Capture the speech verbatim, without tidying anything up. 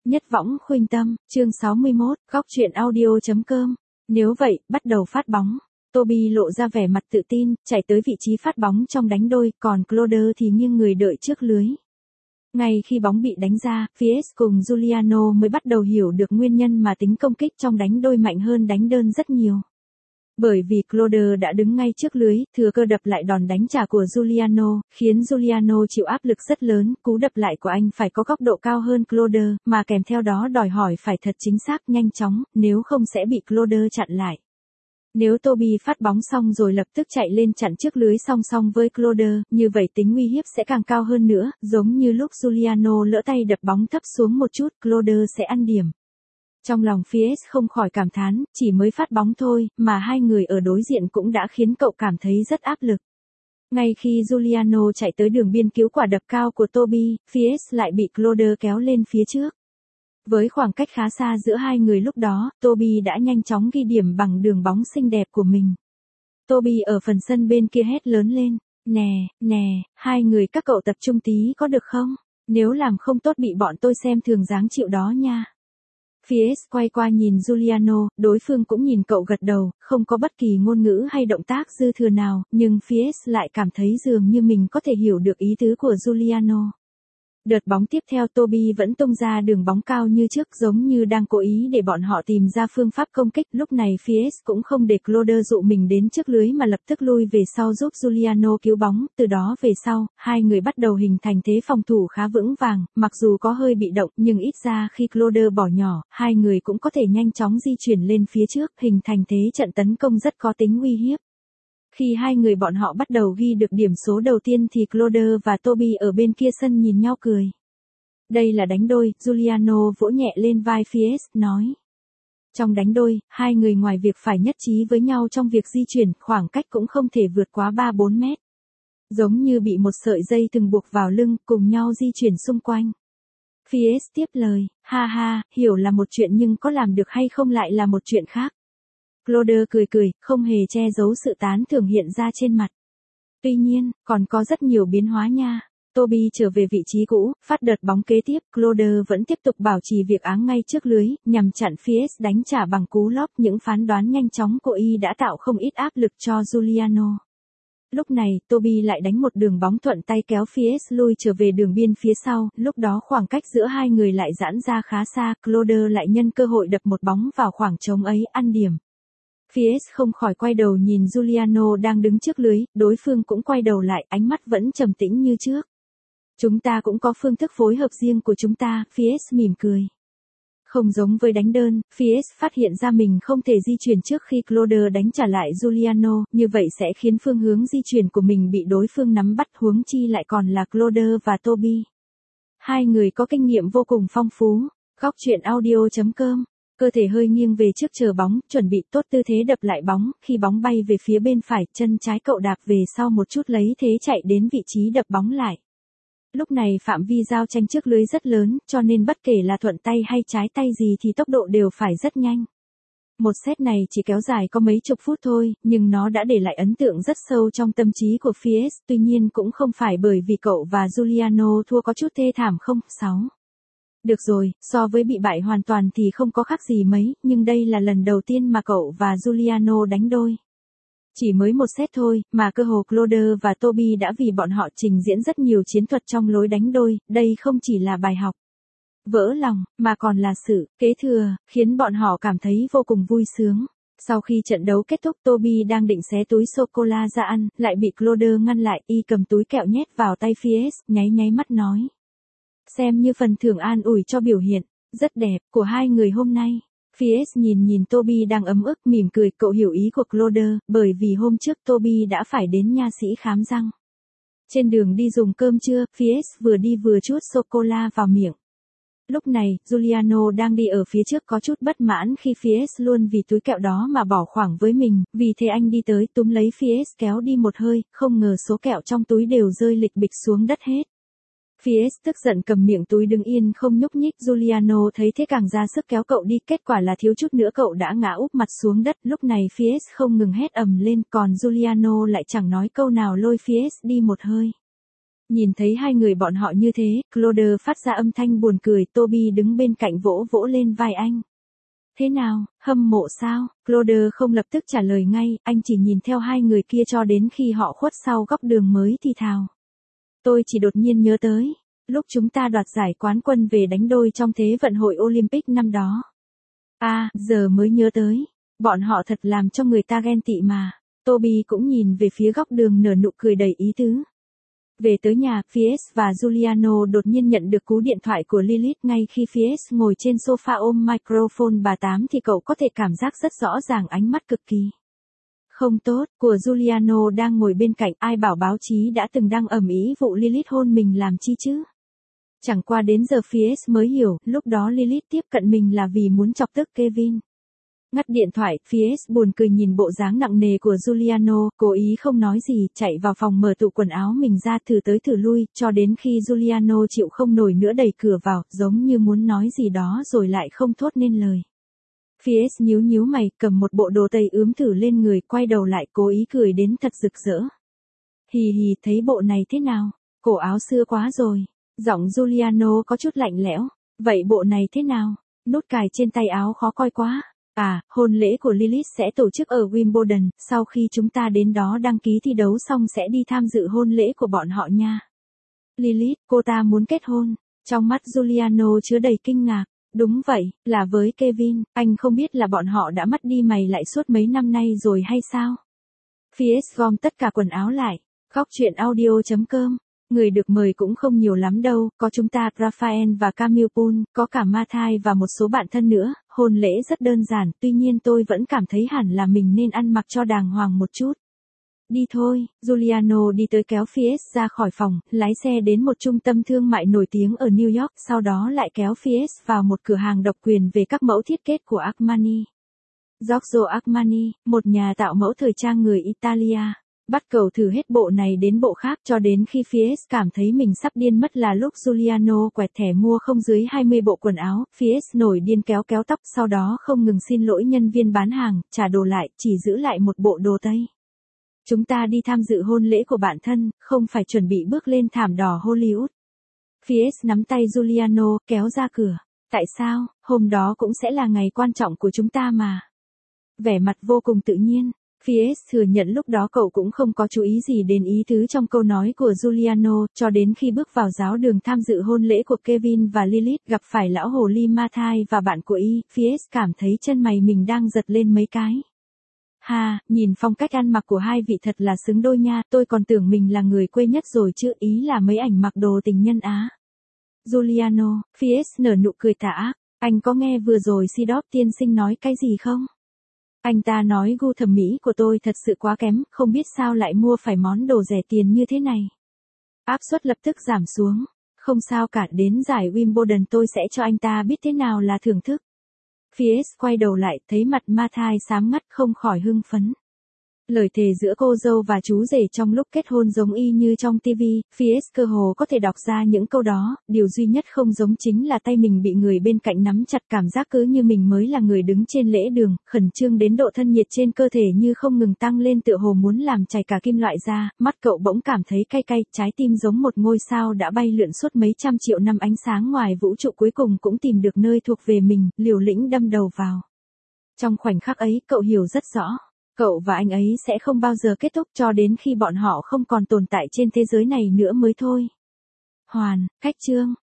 Nhất võng khuynh tâm, chương sáu mươi mốt, góc truyện audio chấm com. Nếu vậy, bắt đầu phát bóng. Toby lộ ra vẻ mặt tự tin, chạy tới vị trí phát bóng trong đánh đôi, còn Claude thì nghiêng người đợi trước lưới. Ngay khi bóng bị đánh ra, Fies cùng Giuliano mới bắt đầu hiểu được nguyên nhân mà tính công kích trong đánh đôi mạnh hơn đánh đơn rất nhiều. Bởi vì Claude đã đứng ngay trước lưới, thừa cơ đập lại đòn đánh trả của Giuliano, khiến Giuliano chịu áp lực rất lớn, cú đập lại của anh phải có góc độ cao hơn Claude, mà kèm theo đó đòi hỏi phải thật chính xác, nhanh chóng, nếu không sẽ bị Claude chặn lại. Nếu Toby phát bóng xong rồi lập tức chạy lên chặn trước lưới song song với Claude, như vậy tính uy hiếp sẽ càng cao hơn nữa, giống như lúc Giuliano lỡ tay đập bóng thấp xuống một chút, Claude sẽ ăn điểm. Trong lòng Fies không khỏi cảm thán, chỉ mới phát bóng thôi, mà hai người ở đối diện cũng đã khiến cậu cảm thấy rất áp lực. Ngay khi Giuliano chạy tới đường biên cứu quả đập cao của Toby, Fies lại bị Claude kéo lên phía trước. Với khoảng cách khá xa giữa hai người lúc đó, Toby đã nhanh chóng ghi điểm bằng đường bóng xinh đẹp của mình. Toby ở phần sân bên kia hét lớn lên, nè, nè, hai người các cậu tập trung tí có được không? Nếu làm không tốt bị bọn tôi xem thường dáng chịu đó nha. Fies quay qua nhìn Giuliano, đối phương cũng nhìn cậu gật đầu, không có bất kỳ ngôn ngữ hay động tác dư thừa nào, nhưng Fies lại cảm thấy dường như mình có thể hiểu được ý tứ của Giuliano. Đợt bóng tiếp theo Toby vẫn tung ra đường bóng cao như trước, giống như đang cố ý để bọn họ tìm ra phương pháp công kích. Lúc này Fies cũng không để Claude dụ mình đến trước lưới mà lập tức lui về sau giúp Giuliano cứu bóng. Từ đó về sau, hai người bắt đầu hình thành thế phòng thủ khá vững vàng, mặc dù có hơi bị động nhưng ít ra khi Claude bỏ nhỏ, hai người cũng có thể nhanh chóng di chuyển lên phía trước, hình thành thế trận tấn công rất có tính uy hiếp. Khi hai người bọn họ bắt đầu ghi được điểm số đầu tiên thì Claude và Toby ở bên kia sân nhìn nhau cười. Đây là đánh đôi, Giuliano vỗ nhẹ lên vai Fies, nói. Trong đánh đôi, hai người ngoài việc phải nhất trí với nhau trong việc di chuyển, khoảng cách cũng không thể vượt quá ba bốn mét. Giống như bị một sợi dây từng buộc vào lưng, cùng nhau di chuyển xung quanh. Fies tiếp lời, ha ha, hiểu là một chuyện nhưng có làm được hay không lại là một chuyện khác. Claude cười cười, không hề che giấu sự tán thưởng hiện ra trên mặt. Tuy nhiên, còn có rất nhiều biến hóa nha. Toby trở về vị trí cũ, phát đợt bóng kế tiếp, Claude vẫn tiếp tục bảo trì việc áng ngay trước lưới, nhằm chặn Fies đánh trả bằng cú lóp. Những phán đoán nhanh chóng của y đã tạo không ít áp lực cho Giuliano. Lúc này, Toby lại đánh một đường bóng thuận tay kéo Fies lui trở về đường biên phía sau, lúc đó khoảng cách giữa hai người lại giãn ra khá xa, Claude lại nhân cơ hội đập một bóng vào khoảng trống ấy, ăn điểm. Fies không khỏi quay đầu nhìn Giuliano đang đứng trước lưới, đối phương cũng quay đầu lại, ánh mắt vẫn trầm tĩnh như trước. Chúng ta cũng có phương thức phối hợp riêng của chúng ta, Fies mỉm cười. Không giống với đánh đơn, Fies phát hiện ra mình không thể di chuyển trước khi Claude đánh trả lại Giuliano, như vậy sẽ khiến phương hướng di chuyển của mình bị đối phương nắm bắt, huống chi lại còn là Claude và Toby. Hai người có kinh nghiệm vô cùng phong phú. Góc truyện audio chấm com. Cơ thể hơi nghiêng về trước chờ bóng, chuẩn bị tốt tư thế đập lại bóng, khi bóng bay về phía bên phải, chân trái cậu đạp về sau một chút lấy thế chạy đến vị trí đập bóng lại. Lúc này phạm vi giao tranh trước lưới rất lớn, cho nên bất kể là thuận tay hay trái tay gì thì tốc độ đều phải rất nhanh. Một set này chỉ kéo dài có mấy chục phút thôi, nhưng nó đã để lại ấn tượng rất sâu trong tâm trí của Fies, tuy nhiên cũng không phải bởi vì cậu và Giuliano thua có chút thê thảm không. sáu. Được rồi, so với bị bại hoàn toàn thì không có khác gì mấy, nhưng đây là lần đầu tiên mà cậu và Giuliano đánh đôi. Chỉ mới một set thôi, mà cơ hồ Claude và Toby đã vì bọn họ trình diễn rất nhiều chiến thuật trong lối đánh đôi, đây không chỉ là bài học vỡ lòng, mà còn là sự kế thừa, khiến bọn họ cảm thấy vô cùng vui sướng. Sau khi trận đấu kết thúc, Toby đang định xé túi sô-cô-la ra ăn, lại bị Claude ngăn lại, y cầm túi kẹo nhét vào tay Fies, nháy nháy mắt nói. Xem như phần thưởng an ủi cho biểu hiện rất đẹp của hai người hôm nay. Fies nhìn nhìn Toby đang ấm ức, mỉm cười, cậu hiểu ý của Claude, bởi vì hôm trước Toby đã phải đến nha sĩ khám răng. Trên đường đi dùng cơm trưa, Fies vừa đi vừa chuốt sô-cô-la vào miệng. Lúc này, Giuliano đang đi ở phía trước có chút bất mãn khi Fies luôn vì túi kẹo đó mà bỏ khoảng với mình, vì thế anh đi tới túm lấy Fies kéo đi một hơi, không ngờ số kẹo trong túi đều rơi lịch bịch xuống đất hết. Fies tức giận cầm miệng túi đứng yên không nhúc nhích, Giuliano thấy thế càng ra sức kéo cậu đi, kết quả là thiếu chút nữa cậu đã ngã úp mặt xuống đất. Lúc này Fies không ngừng hét ầm lên, còn Giuliano lại chẳng nói câu nào lôi Fies đi một hơi. Nhìn thấy hai người bọn họ như thế, Claude phát ra âm thanh buồn cười, Toby đứng bên cạnh vỗ vỗ lên vai anh. Thế nào, hâm mộ sao? Claude không lập tức trả lời ngay, anh chỉ nhìn theo hai người kia cho đến khi họ khuất sau góc đường mới thì thào. Tôi chỉ đột nhiên nhớ tới, lúc chúng ta đoạt giải quán quân về đánh đôi trong Thế vận hội Olympic năm đó. À, giờ mới nhớ tới, bọn họ thật làm cho người ta ghen tị mà. Toby cũng nhìn về phía góc đường nở nụ cười đầy ý tứ. Về tới nhà, Fies và Giuliano đột nhiên nhận được cú điện thoại của Lilith. Ngay khi Fies ngồi trên sofa ôm microphone bà Tám thì cậu có thể cảm giác rất rõ ràng ánh mắt cực kỳ không tốt của Giuliano đang ngồi bên cạnh. Ai bảo báo chí đã từng đăng ầm ĩ vụ Lilith hôn mình làm chi chứ? Chẳng qua đến giờ Fies mới hiểu, lúc đó Lilith tiếp cận mình là vì muốn chọc tức Kevin. Ngắt điện thoại, Fies buồn cười nhìn bộ dáng nặng nề của Giuliano, cố ý không nói gì, chạy vào phòng mở tủ quần áo mình ra thử tới thử lui, cho đến khi Giuliano chịu không nổi nữa đẩy cửa vào, giống như muốn nói gì đó rồi lại không thốt nên lời. Fies nhíu nhíu mày, cầm một bộ đồ tây ướm thử lên người, quay đầu lại cố ý cười đến thật rực rỡ. Hì hì, thấy bộ này thế nào? Cổ áo xưa quá rồi. Giọng Giuliano có chút lạnh lẽo. Vậy bộ này thế nào? Nút cài trên tay áo khó coi quá. À, hôn lễ của Lilith sẽ tổ chức ở Wimbledon, sau khi chúng ta đến đó đăng ký thi đấu xong sẽ đi tham dự hôn lễ của bọn họ nha. Lilith, cô ta muốn kết hôn. Trong mắt Giuliano chứa đầy kinh ngạc. Đúng vậy, là với Kevin, anh không biết là bọn họ đã mất đi mày lại suốt mấy năm nay rồi hay sao? Fies gom tất cả quần áo lại. Góc chuyện audio chấm com. Người được mời cũng không nhiều lắm đâu, có chúng ta Raphael và Camille Poon, có cả Mathai và một số bạn thân nữa. Hôn lễ rất đơn giản, tuy nhiên tôi vẫn cảm thấy hẳn là mình nên ăn mặc cho đàng hoàng một chút. Đi thôi, Giuliano đi tới kéo Fies ra khỏi phòng, lái xe đến một trung tâm thương mại nổi tiếng ở New York, sau đó lại kéo Fies vào một cửa hàng độc quyền về các mẫu thiết kế của Armani. Giorgio Armani, một nhà tạo mẫu thời trang người Italia. Bắt cầu thử hết bộ này đến bộ khác cho đến khi Fies cảm thấy mình sắp điên mất là lúc Giuliano quẹt thẻ mua không dưới hai mươi bộ quần áo. Fies nổi điên kéo kéo tóc, sau đó không ngừng xin lỗi nhân viên bán hàng, trả đồ lại, chỉ giữ lại một bộ đồ tây. Chúng ta đi tham dự hôn lễ của bạn thân, không phải chuẩn bị bước lên thảm đỏ Hollywood. Fies nắm tay Giuliano, kéo ra cửa. Tại sao, hôm đó cũng sẽ là ngày quan trọng của chúng ta mà. Vẻ mặt vô cùng tự nhiên. Fies thừa nhận lúc đó cậu cũng không có chú ý gì đến ý tứ trong câu nói của Giuliano, cho đến khi bước vào giáo đường tham dự hôn lễ của Kevin và Lilith, gặp phải lão hồ ly Mathai và bạn của y, Fies cảm thấy chân mày mình đang giật lên mấy cái. Ha, nhìn phong cách ăn mặc của hai vị thật là xứng đôi nha, tôi còn tưởng mình là người quê nhất rồi chứ, ý là mấy ảnh mặc đồ tình nhân á. Giuliano, Fies nở nụ cười tà ác, anh có nghe vừa rồi Sidop tiên sinh nói cái gì không? Anh ta nói gu thẩm mỹ của tôi thật sự quá kém, không biết sao lại mua phải món đồ rẻ tiền như thế này. Áp suất lập tức giảm xuống. Không sao cả, đến giải Wimbledon tôi sẽ cho anh ta biết thế nào là thưởng thức. Fies quay đầu lại, thấy mặt Mathai xám ngắt không khỏi hưng phấn. Lời thề giữa cô dâu và chú rể trong lúc kết hôn giống y như trong ti vi, Fies cơ hồ có thể đọc ra những câu đó, điều duy nhất không giống chính là tay mình bị người bên cạnh nắm chặt, cảm giác cứ như mình mới là người đứng trên lễ đường, khẩn trương đến độ thân nhiệt trên cơ thể như không ngừng tăng lên tựa hồ muốn làm chảy cả kim loại ra, mắt cậu bỗng cảm thấy cay cay, trái tim giống một ngôi sao đã bay lượn suốt mấy trăm triệu năm ánh sáng ngoài vũ trụ cuối cùng cũng tìm được nơi thuộc về mình, liều lĩnh đâm đầu vào. Trong khoảnh khắc ấy, cậu hiểu rất rõ. Cậu và anh ấy sẽ không bao giờ kết thúc cho đến khi bọn họ không còn tồn tại trên thế giới này nữa mới thôi. Hoàn, cách chương.